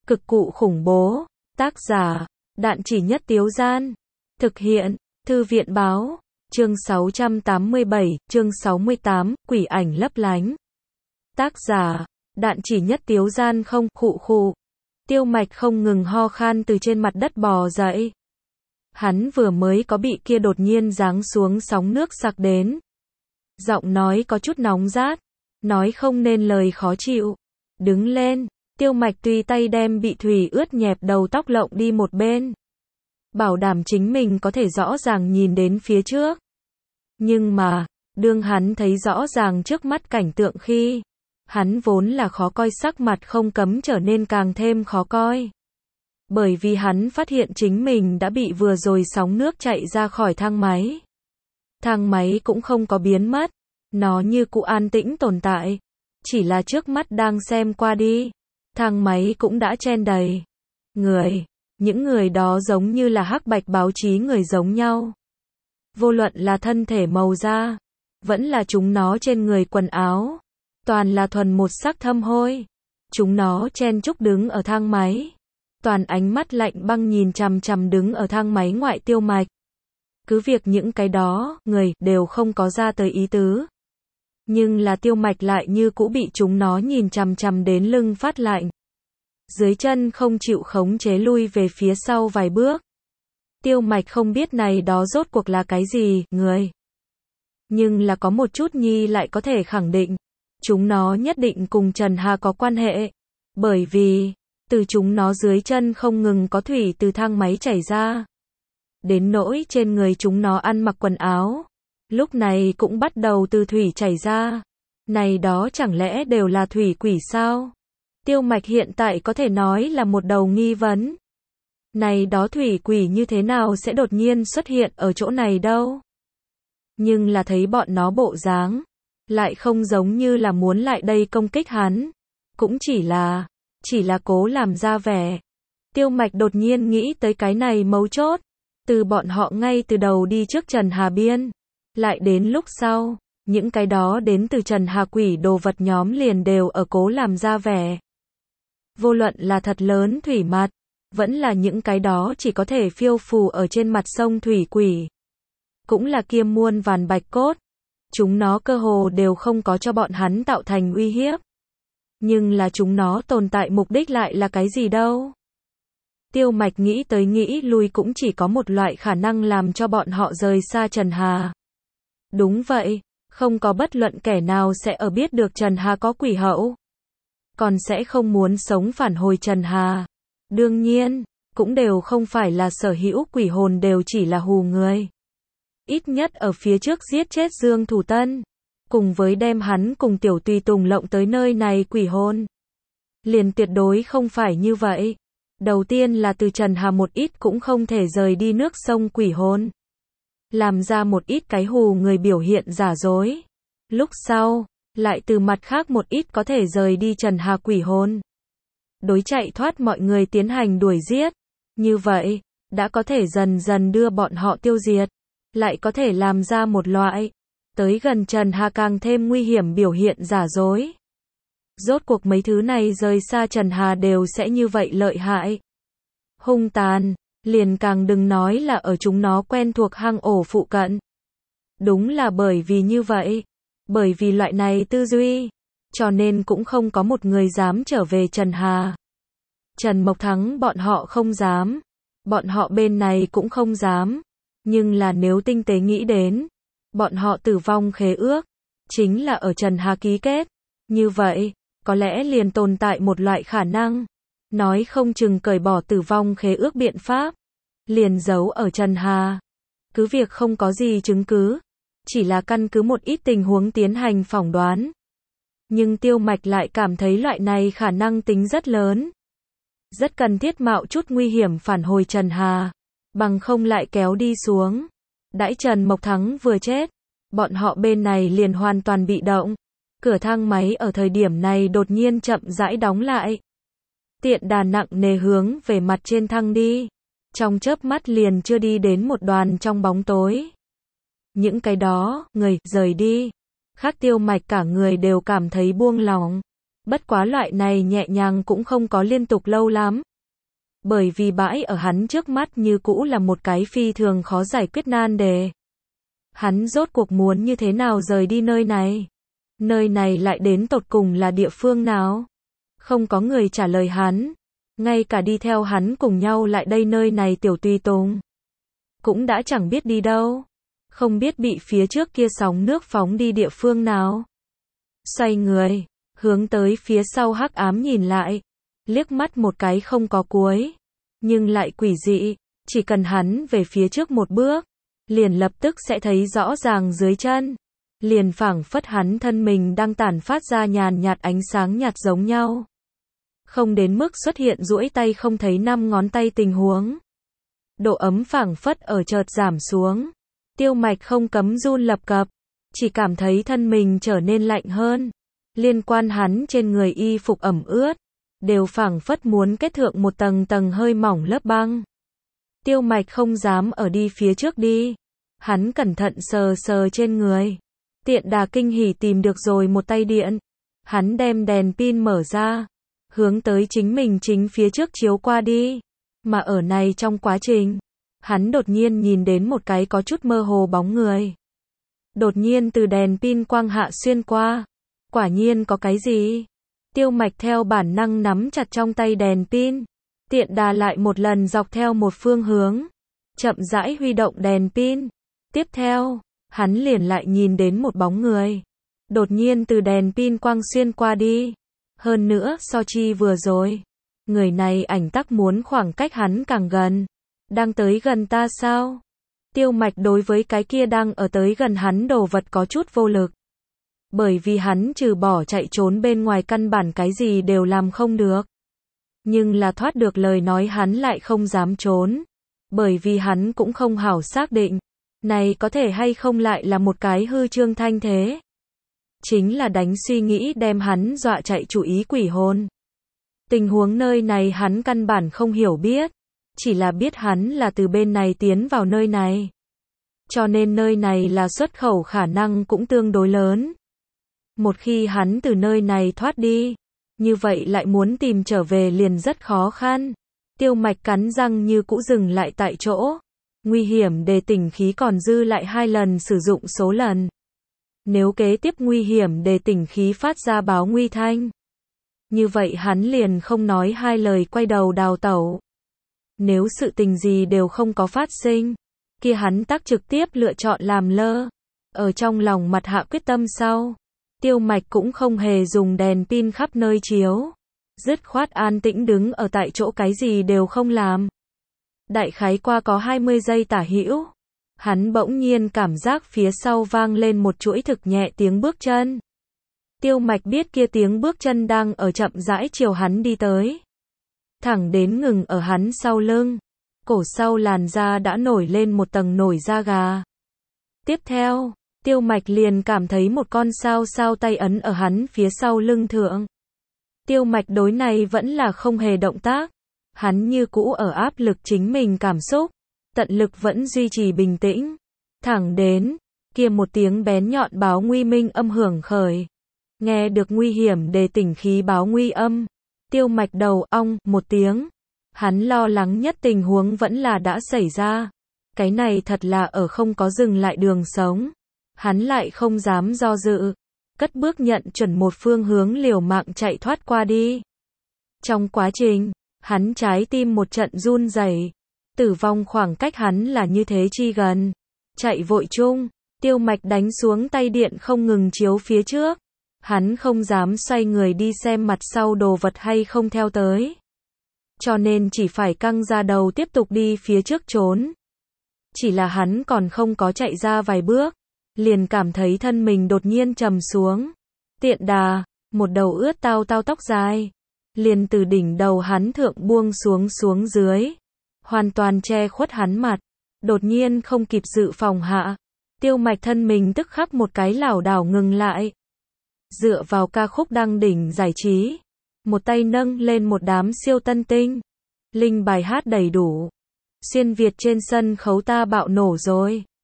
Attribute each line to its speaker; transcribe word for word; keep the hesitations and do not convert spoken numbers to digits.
Speaker 1: Cực cụ khủng bố. Tác giả, Đạn Chỉ Nhất Tiếu Gian. Thực hiện, Thư viện Báo. Chương sáu trăm tám mươi bảy, chương sáu mươi tám, Quỷ ảnh lấp lánh. Tác giả, Đạn Chỉ Nhất Tiếu Gian. Không, khụ khụ. Tiêu Mạch không ngừng ho khan từ trên mặt đất bò dậy. Hắn vừa mới có bị kia đột nhiên giáng xuống sóng nước sặc đến. Giọng nói có chút nóng rát, nói không nên lời khó chịu. Đứng lên, Tiêu Mạch tùy tay đem bị thủy ướt nhẹp đầu tóc lộng đi một bên. Bảo đảm chính mình có thể rõ ràng nhìn đến phía trước. Nhưng mà, đương hắn thấy rõ ràng trước mắt cảnh tượng khi, hắn vốn là khó coi sắc mặt không cấm trở nên càng thêm khó coi. Bởi vì hắn phát hiện chính mình đã bị vừa rồi sóng nước chạy ra khỏi thang máy. Thang máy cũng không có biến mất, nó như cũ an tĩnh tồn tại. Chỉ là trước mắt đang xem qua đi, thang máy cũng đã chen đầy người. Những người đó giống như là hắc bạch báo chí người giống nhau. Vô luận là thân thể màu da, vẫn là chúng nó trên người quần áo, toàn là thuần một sắc thâm hôi. Chúng nó chen chúc đứng ở thang máy, toàn ánh mắt lạnh băng nhìn chằm chằm đứng ở thang máy ngoại Tiêu Mạch. Cứ việc những cái đó, người, đều không có ra tới ý tứ. Nhưng là Tiêu Mạch lại như cũ bị chúng nó nhìn chằm chằm đến lưng phát lạnh. Dưới chân không chịu khống chế lui về phía sau vài bước. Tiêu Mạch không biết này đó rốt cuộc là cái gì, người. Nhưng là có một chút nhi lại có thể khẳng định. Chúng nó nhất định cùng Trần Hà có quan hệ. Bởi vì, từ chúng nó dưới chân không ngừng có thủy từ thang máy chảy ra. Đến nỗi trên người chúng nó ăn mặc quần áo. Lúc này cũng bắt đầu từ thủy chảy ra. Này đó chẳng lẽ đều là thủy quỷ sao? Tiêu Mạch hiện tại có thể nói là một đầu nghi vấn. Này đó thủy quỷ như thế nào sẽ đột nhiên xuất hiện ở chỗ này đâu? Nhưng là thấy bọn nó bộ dáng, lại không giống như là muốn lại đây công kích hắn. Cũng chỉ là, chỉ là cố làm ra vẻ. Tiêu Mạch đột nhiên nghĩ tới cái này mấu chốt. Từ bọn họ ngay từ đầu đi trước Trần Hà biên. Lại đến lúc sau, những cái đó đến từ Trần Hà quỷ đồ vật nhóm liền đều ở cố làm ra vẻ. Vô luận là thật lớn thủy mặt, vẫn là những cái đó chỉ có thể phiêu phù ở trên mặt sông thủy quỷ. Cũng là kia muôn vàn bạch cốt. Chúng nó cơ hồ đều không có cho bọn hắn tạo thành uy hiếp. Nhưng là chúng nó tồn tại mục đích lại là cái gì đâu? Tiêu Mạch nghĩ tới nghĩ lui cũng chỉ có một loại khả năng làm cho bọn họ rời xa Trần Hà. Đúng vậy, không có bất luận kẻ nào sẽ ở biết được Trần Hà có quỷ hậu. Còn sẽ không muốn sống phản hồi Trần Hà. Đương nhiên, cũng đều không phải là sở hữu quỷ hồn đều chỉ là hù người. Ít nhất ở phía trước giết chết Dương Thủ Tân, cùng với đem hắn cùng Tiểu Tùy Tùng lộng tới nơi này quỷ hồn. Liền tuyệt đối không phải như vậy. Đầu tiên là từ Trần Hà một ít cũng không thể rời đi nước sông quỷ hồn. Làm ra một ít cái hù người biểu hiện giả dối. Lúc sau, lại từ mặt khác một ít có thể rời đi Trần Hà quỷ hồn. Đối chạy thoát mọi người tiến hành đuổi giết. Như vậy, đã có thể dần dần đưa bọn họ tiêu diệt. Lại có thể làm ra một loại, tới gần Trần Hà càng thêm nguy hiểm biểu hiện giả dối. Rốt cuộc mấy thứ này rời xa Trần Hà đều sẽ như vậy lợi hại. Hung tàn, liền càng đừng nói là ở chúng nó quen thuộc hang ổ phụ cận. Đúng là bởi vì như vậy, bởi vì loại này tư duy, cho nên cũng không có một người dám trở về Trần Hà. Trần Mộc Thắng bọn họ không dám, bọn họ bên này cũng không dám, nhưng là nếu tinh tế nghĩ đến, bọn họ tử vong khế ước, chính là ở Trần Hà ký kết. Như vậy, có lẽ liền tồn tại một loại khả năng, nói không chừng cởi bỏ tử vong khế ước biện pháp, liền giấu ở Trần Hà. Cứ việc không có gì chứng cứ, chỉ là căn cứ một ít tình huống tiến hành phỏng đoán. Nhưng Tiêu Mạch lại cảm thấy loại này khả năng tính rất lớn. Rất cần thiết mạo chút nguy hiểm phản hồi Trần Hà, bằng không lại kéo đi xuống. Đãi Trần Mộc Thắng vừa chết, bọn họ bên này liền hoàn toàn bị động. Cửa thang máy ở thời điểm này đột nhiên chậm rãi đóng lại. Tiện đà nặng nề hướng về mặt trên thang đi. Trong chớp mắt liền chưa đi đến một đoàn trong bóng tối. Những cái đó, người, rời đi. Khác Tiêu Mạch cả người đều cảm thấy buông lỏng. Bất quá loại này nhẹ nhàng cũng không có liên tục lâu lắm. Bởi vì bãi ở hắn trước mắt như cũ là một cái phi thường khó giải quyết nan đề. Hắn rốt cuộc muốn như thế nào rời đi nơi này? Nơi này lại đến tột cùng là địa phương nào? Không có người trả lời hắn. Ngay cả đi theo hắn cùng nhau lại đây nơi này tiểu tùy tùng cũng đã chẳng biết đi đâu. Không biết bị phía trước kia sóng nước phóng đi địa phương nào. Xoay người, hướng tới phía sau hắc ám nhìn lại. Liếc mắt một cái không có cuối. Nhưng lại quỷ dị, chỉ cần hắn về phía trước một bước, liền lập tức sẽ thấy rõ ràng dưới chân. Liền phảng phất hắn thân mình đang tản phát ra nhàn nhạt ánh sáng nhạt giống nhau. Không đến mức xuất hiện duỗi tay không thấy năm ngón tay tình huống. Độ ấm phảng phất ở chợt giảm xuống. Tiêu Mạch không cấm run lập cập, chỉ cảm thấy thân mình trở nên lạnh hơn. Liên quan hắn trên người y phục ẩm ướt, đều phảng phất muốn kết thượng một tầng tầng hơi mỏng lớp băng. Tiêu Mạch không dám ở đi phía trước đi. Hắn cẩn thận sờ sờ trên người. Tiện đà kinh hỉ tìm được rồi một tay điện. Hắn đem đèn pin mở ra, hướng tới chính mình chính phía trước chiếu qua đi. Mà ở này trong quá trình, hắn đột nhiên nhìn đến một cái có chút mơ hồ bóng người. Đột nhiên từ đèn pin quang hạ xuyên qua. Quả nhiên có cái gì? Tiêu Mạch theo bản năng nắm chặt trong tay đèn pin. Tiện đà lại một lần dọc theo một phương hướng. Chậm rãi huy động đèn pin. Tiếp theo, hắn liền lại nhìn đến một bóng người. Đột nhiên từ đèn pin quang xuyên qua đi. Hơn nữa so chi vừa rồi. Người này ảnh tắc muốn khoảng cách hắn càng gần. Đang tới gần ta sao? Tiêu Mạch đối với cái kia đang ở tới gần hắn đồ vật có chút vô lực. Bởi vì hắn trừ bỏ chạy trốn bên ngoài căn bản cái gì đều làm không được. Nhưng là thoát được lời nói hắn lại không dám trốn. Bởi vì hắn cũng không hảo xác định. Này có thể hay không lại là một cái hư trương thanh thế. Chính là đánh suy nghĩ đem hắn dọa chạy chủ ý quỷ hồn. Tình huống nơi này hắn căn bản không hiểu biết. Chỉ là biết hắn là từ bên này tiến vào nơi này. Cho nên nơi này là xuất khẩu khả năng cũng tương đối lớn. Một khi hắn từ nơi này thoát đi, như vậy lại muốn tìm trở về liền rất khó khăn. Tiêu Mạch cắn răng như cũ dừng lại tại chỗ. Nguy hiểm đề tỉnh khí còn dư lại hai lần sử dụng số lần. Nếu kế tiếp nguy hiểm đề tỉnh khí phát ra báo nguy thanh, như vậy hắn liền không nói hai lời quay đầu đào tẩu. Nếu sự tình gì đều không có phát sinh, kia hắn tắc trực tiếp lựa chọn làm lơ. Ở trong lòng mặt hạ quyết tâm sau, Tiêu Mạch cũng không hề dùng đèn pin khắp nơi chiếu. Dứt khoát an tĩnh đứng ở tại chỗ cái gì đều không làm. Đại khái qua có hai mươi giây tả hữu. Hắn bỗng nhiên cảm giác phía sau vang lên một chuỗi thực nhẹ tiếng bước chân. Tiêu Mạch biết kia tiếng bước chân đang ở chậm rãi chiều hắn đi tới. Thẳng đến ngừng ở hắn sau lưng. Cổ sau làn da đã nổi lên một tầng nổi da gà. Tiếp theo, Tiêu Mạch liền cảm thấy một con sao sao tay ấn ở hắn phía sau lưng thượng. Tiêu Mạch đối này vẫn là không hề động tác. Hắn như cũ ở áp lực chính mình cảm xúc. Tận lực vẫn duy trì bình tĩnh. Thẳng đến, kia một tiếng bén nhọn báo nguy minh âm hưởng khởi. Nghe được nguy hiểm đề tỉnh khí báo nguy âm. Tiêu Mạch đầu ong một tiếng. Hắn lo lắng nhất tình huống vẫn là đã xảy ra. Cái này thật là ở không có dừng lại đường sống. Hắn lại không dám do dự. Cất bước nhận chuẩn một phương hướng liều mạng chạy thoát qua đi. Trong quá trình, hắn trái tim một trận run rẩy. Tử vong khoảng cách hắn là như thế chi gần. Chạy vội chung, Tiêu Mạch đánh xuống tay điện không ngừng chiếu phía trước. Hắn không dám xoay người đi xem mặt sau đồ vật hay không theo tới. Cho nên chỉ phải căng ra đầu tiếp tục đi phía trước trốn. Chỉ là hắn còn không có chạy ra vài bước, liền cảm thấy thân mình đột nhiên trầm xuống. Tiện đà, một đầu ướt tao tao tóc dài, liền từ đỉnh đầu hắn thượng buông xuống xuống dưới. Hoàn toàn che khuất hắn mặt. Đột nhiên không kịp dự phòng hạ. Tiêu Mạch thân mình tức khắc một cái lảo đảo ngừng lại. Dựa vào ca khúc đăng đỉnh giải trí. Một tay nâng lên một đám siêu tân tinh. Linh bài hát đầy đủ. Xuyên Việt trên sân khấu ta bạo nổ rồi.